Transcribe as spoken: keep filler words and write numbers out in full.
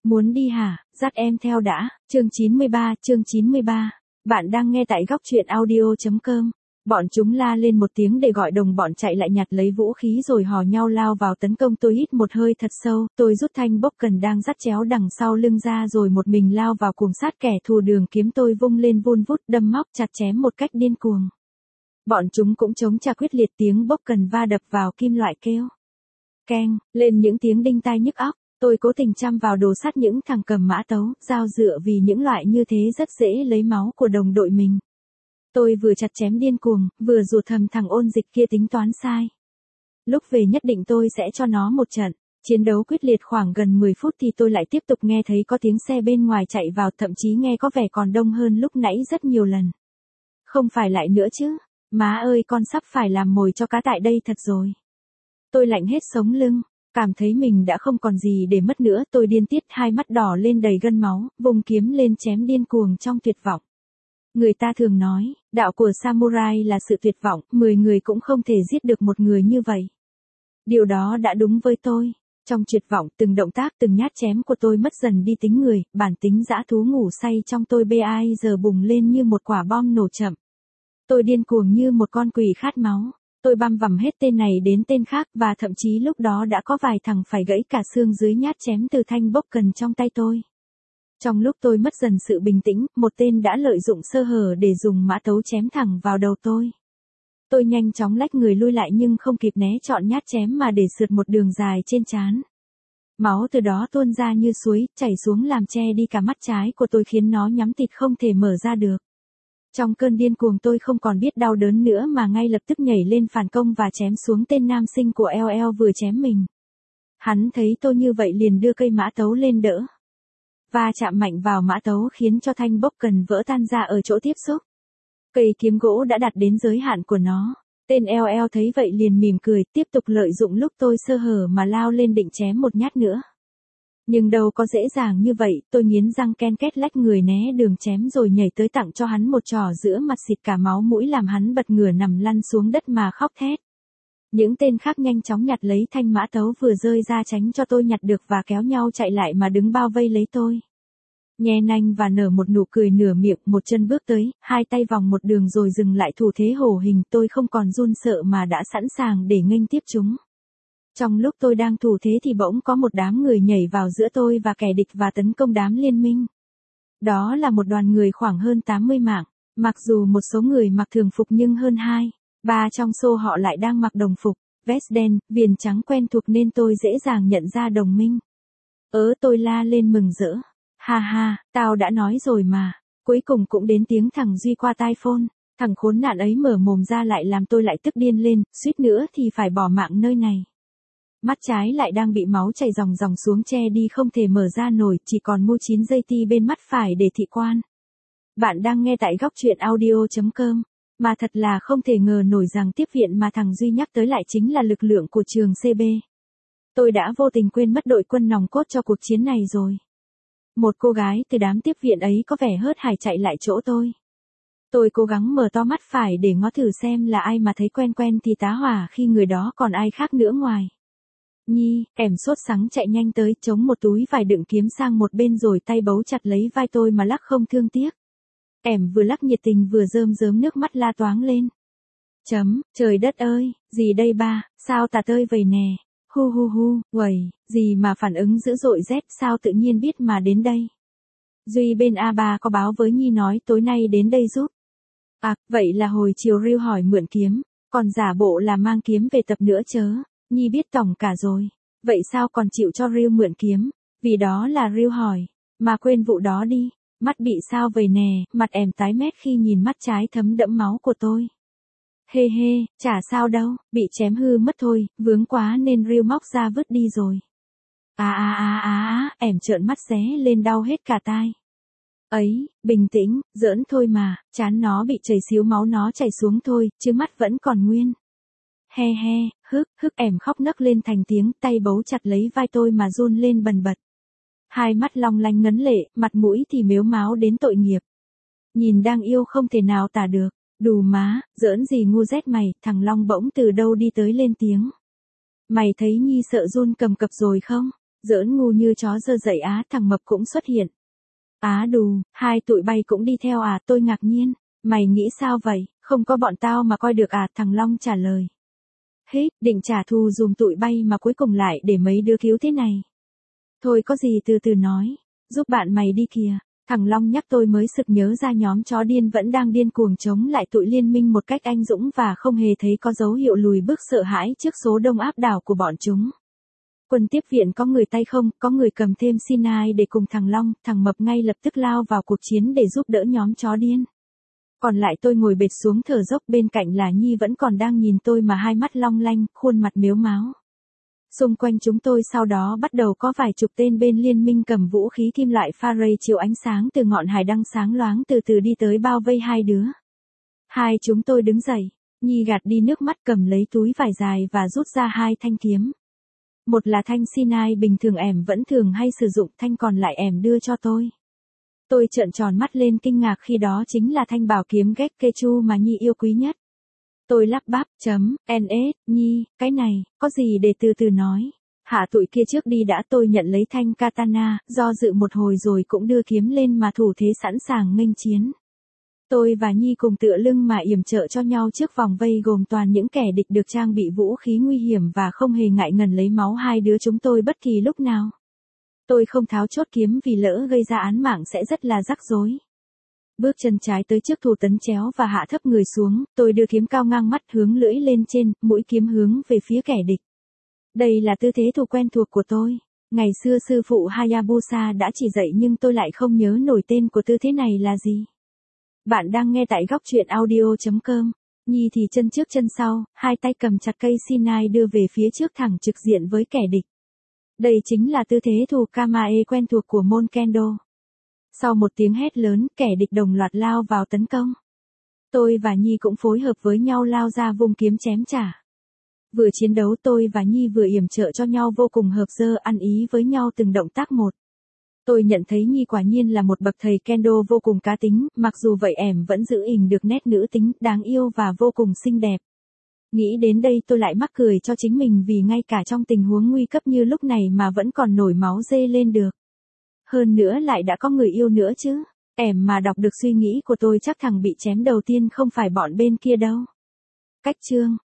Muốn đi hả, dắt em theo đã, chương chín mươi ba, chương chín mươi ba. Bạn đang nghe tại góc truyện audio.com. Bọn chúng la lên một tiếng để gọi đồng bọn chạy lại nhặt lấy vũ khí rồi hò nhau lao vào tấn công. Tôi hít một hơi thật sâu, tôi rút thanh bốc cần đang dắt chéo đằng sau lưng ra rồi một mình lao vào cuồng sát kẻ thù. Đường kiếm tôi vung lên vun vút, đâm móc chặt chém một cách điên cuồng. Bọn chúng cũng chống trả quyết liệt, tiếng bốc cần va đập vào kim loại kêu keng lên những tiếng đinh tai nhức óc. Tôi cố tình chăm vào đồ sắt những thằng cầm mã tấu, dao dựa vì những loại như thế rất dễ lấy máu của đồng đội mình. Tôi vừa chặt chém điên cuồng, vừa rủa thầm thằng ôn dịch kia tính toán sai. Lúc về nhất định tôi sẽ cho nó một trận. Chiến đấu quyết liệt khoảng gần mười phút thì tôi lại tiếp tục nghe thấy có tiếng xe bên ngoài chạy vào, thậm chí nghe có vẻ còn đông hơn lúc nãy rất nhiều lần. Không phải lại nữa chứ, má ơi con sắp phải làm mồi cho cá tại đây thật rồi. Tôi lạnh hết sống lưng. Cảm thấy mình đã không còn gì để mất nữa, tôi điên tiết, hai mắt đỏ lên đầy gân máu, vùng kiếm lên chém điên cuồng trong tuyệt vọng. Người ta thường nói, đạo của samurai là sự tuyệt vọng, mười người cũng không thể giết được một người như vậy. Điều đó đã đúng với tôi. Trong tuyệt vọng, từng động tác, từng nhát chém của tôi mất dần đi tính người, bản tính dã thú ngủ say trong tôi bây giờ bùng lên như một quả bom nổ chậm. Tôi điên cuồng như một con quỷ khát máu. Tôi băm vằm hết tên này đến tên khác, và thậm chí lúc đó đã có vài thằng phải gãy cả xương dưới nhát chém từ thanh bốc cần trong tay tôi. Trong lúc tôi mất dần sự bình tĩnh, một tên đã lợi dụng sơ hở để dùng mã tấu chém thẳng vào đầu tôi. Tôi nhanh chóng lách người lui lại nhưng không kịp né trọn nhát chém mà để sượt một đường dài trên trán. Máu từ đó tuôn ra như suối, chảy xuống làm che đi cả mắt trái của tôi khiến nó nhắm tịt không thể mở ra được. Trong cơn điên cuồng tôi không còn biết đau đớn nữa mà ngay lập tức nhảy lên phản công và chém xuống tên nam sinh của eo eo vừa chém mình. Hắn thấy tôi như vậy liền đưa cây mã tấu lên đỡ. Va chạm mạnh vào mã tấu khiến cho thanh bốc cần vỡ tan ra ở chỗ tiếp xúc. Cây kiếm gỗ đã đạt đến giới hạn của nó. Tên eo eo thấy vậy liền mỉm cười, tiếp tục lợi dụng lúc tôi sơ hở mà lao lên định chém một nhát nữa. Nhưng đâu có dễ dàng như vậy, tôi nghiến răng ken két lách người né đường chém rồi nhảy tới tặng cho hắn một trò giữa mặt xịt cả máu mũi làm hắn bật ngửa nằm lăn xuống đất mà khóc thét. Những tên khác nhanh chóng nhặt lấy thanh mã tấu vừa rơi ra tránh cho tôi nhặt được và kéo nhau chạy lại mà đứng bao vây lấy tôi. Nhe nanh và nở một nụ cười nửa miệng, một chân bước tới, hai tay vòng một đường rồi dừng lại thủ thế hổ hình. Tôi không còn run sợ mà đã sẵn sàng để nghênh tiếp chúng. Trong lúc tôi đang thủ thế thì bỗng có một đám người nhảy vào giữa tôi và kẻ địch và tấn công đám liên minh. Đó là một đoàn người khoảng hơn tám mươi mạng, mặc dù một số người mặc thường phục nhưng hơn hai, ba trong số họ lại đang mặc đồng phục, vest đen, viền trắng quen thuộc nên tôi dễ dàng nhận ra đồng minh. Ớ tôi la lên mừng rỡ. Ha ha, tao đã nói rồi mà. Cuối cùng cũng đến tiếng thằng Duy qua tai phone. Thằng khốn nạn ấy mở mồm ra lại làm tôi lại tức điên lên, suýt nữa thì phải bỏ mạng nơi này. Mắt trái lại đang bị máu chảy ròng ròng xuống che đi không thể mở ra nổi, chỉ còn mua chín dây ti bên mắt phải để thị quan. Bạn đang nghe tại góc truyện audio.com. Mà thật là không thể ngờ nổi rằng tiếp viện mà thằng Duy nhắc tới lại chính là lực lượng của trường xê bê. Tôi đã vô tình quên mất đội quân nòng cốt cho cuộc chiến này rồi. Một cô gái từ đám tiếp viện ấy có vẻ hớt hải chạy lại chỗ tôi. Tôi cố gắng mở to mắt phải để ngó thử xem là ai mà thấy quen quen thì tá hỏa khi người đó còn ai khác nữa ngoài Nhi. Em sốt sắng chạy nhanh tới, chống một túi vải đựng kiếm sang một bên rồi tay bấu chặt lấy vai tôi mà lắc không thương tiếc. Em vừa lắc nhiệt tình vừa rơm rớm nước mắt la toáng lên. Chấm, trời đất ơi, gì đây ba, sao tà tơi vậy nè. Hu hu hu, uầy, gì mà phản ứng dữ dội rét, sao tự nhiên biết mà đến đây. Duy bên a ba có báo với Nhi nói tối nay đến đây giúp. À, vậy là hồi chiều Ryu hỏi mượn kiếm, còn giả bộ là mang kiếm về tập nữa chớ. Nhi biết tổng cả rồi. Vậy sao còn chịu cho Ryu mượn kiếm? Vì đó là Ryu hỏi. Mà quên vụ đó đi. Mắt bị sao vậy nè, mặt em tái mét khi nhìn mắt trái thấm đẫm máu của tôi. Hê hê, chả sao đâu, bị chém hư mất thôi, vướng quá nên Ryu móc ra vứt đi rồi. À à à à, em trợn mắt ré lên đau hết cả tai. Ấy, bình tĩnh, giỡn thôi mà, chán nó bị chảy xíu máu nó chảy xuống thôi, chứ mắt vẫn còn nguyên. He he, hức, hức em khóc nấc lên thành tiếng, tay bấu chặt lấy vai tôi mà run lên bần bật. Hai mắt long lanh ngấn lệ, mặt mũi thì mếu máo đến tội nghiệp. Nhìn đang yêu không thể nào tả được. Đù má, giỡn gì ngu rét mày, thằng Long bỗng từ đâu đi tới lên tiếng. Mày thấy Nhi sợ run cầm cập rồi không? Giỡn ngu như chó dơ dậy á, thằng mập cũng xuất hiện. Á đù, hai tụi bay cũng đi theo à, tôi ngạc nhiên. Mày nghĩ sao vậy, không có bọn tao mà coi được à, thằng Long trả lời. Hít, định trả thù dùm tụi bay mà cuối cùng lại để mấy đứa cứu thế này. Thôi có gì từ từ nói, giúp bạn mày đi kìa. Thằng Long nhắc tôi mới sực nhớ ra nhóm chó điên vẫn đang điên cuồng chống lại tụi liên minh một cách anh dũng và không hề thấy có dấu hiệu lùi bước sợ hãi trước số đông áp đảo của bọn chúng. Quân tiếp viện có người tay không, có người cầm thêm Sinai để cùng thằng Long, thằng Mập ngay lập tức lao vào cuộc chiến để giúp đỡ nhóm chó điên. Còn lại tôi ngồi bệt xuống thở dốc, bên cạnh là Nhi vẫn còn đang nhìn tôi mà hai mắt long lanh, khuôn mặt mếu máo. Xung quanh chúng tôi sau đó bắt đầu có vài chục tên bên liên minh cầm vũ khí kim loại pha ray chiếu ánh sáng từ ngọn hải đăng sáng loáng từ từ đi tới bao vây hai đứa. Hai chúng tôi đứng dậy, Nhi gạt đi nước mắt cầm lấy túi vải dài và rút ra hai thanh kiếm. Một là thanh Sinai bình thường ẻm vẫn thường hay sử dụng, thanh còn lại ẻm đưa cho tôi. Tôi trợn tròn mắt lên kinh ngạc khi đó chính là thanh bảo kiếm Gekkechu mà Nhi yêu quý nhất. Tôi lắp bắp, chấm, en ét, Nhi, cái này, có gì để từ từ nói. Hạ tụi kia trước đi đã, tôi nhận lấy thanh katana, do dự một hồi rồi cũng đưa kiếm lên mà thủ thế sẵn sàng nghênh chiến. Tôi và Nhi cùng tựa lưng mà yểm trợ cho nhau trước vòng vây gồm toàn những kẻ địch được trang bị vũ khí nguy hiểm và không hề ngại ngần lấy máu hai đứa chúng tôi bất kỳ lúc nào. Tôi không tháo chốt kiếm vì lỡ gây ra án mạng sẽ rất là rắc rối. Bước chân trái tới trước thủ tấn chéo và hạ thấp người xuống, tôi đưa kiếm cao ngang mắt hướng lưỡi lên trên, mũi kiếm hướng về phía kẻ địch. Đây là tư thế thủ quen thuộc của tôi. Ngày xưa sư phụ Hayabusa đã chỉ dạy nhưng tôi lại không nhớ nổi tên của tư thế này là gì. Bạn đang nghe tại góc truyện audio chấm com. Nhi thì chân trước chân sau, hai tay cầm chặt cây Sinai đưa về phía trước thẳng trực diện với kẻ địch. Đây chính là tư thế thủ Kamae quen thuộc của môn Kendo. Sau một tiếng hét lớn, kẻ địch đồng loạt lao vào tấn công. Tôi và Nhi cũng phối hợp với nhau lao ra vung kiếm chém trả. Vừa chiến đấu tôi và Nhi vừa yểm trợ cho nhau vô cùng hợp dơ, ăn ý với nhau từng động tác một. Tôi nhận thấy Nhi quả nhiên là một bậc thầy Kendo vô cùng cá tính, mặc dù vậy ẻm vẫn giữ ỉn được nét nữ tính, đáng yêu và vô cùng xinh đẹp. Nghĩ đến đây tôi lại mắc cười cho chính mình vì ngay cả trong tình huống nguy cấp như lúc này mà vẫn còn nổi máu dê lên được. Hơn nữa lại đã có người yêu nữa chứ. Ẻm mà đọc được suy nghĩ của tôi chắc thằng bị chém đầu tiên không phải bọn bên kia đâu. Cách chương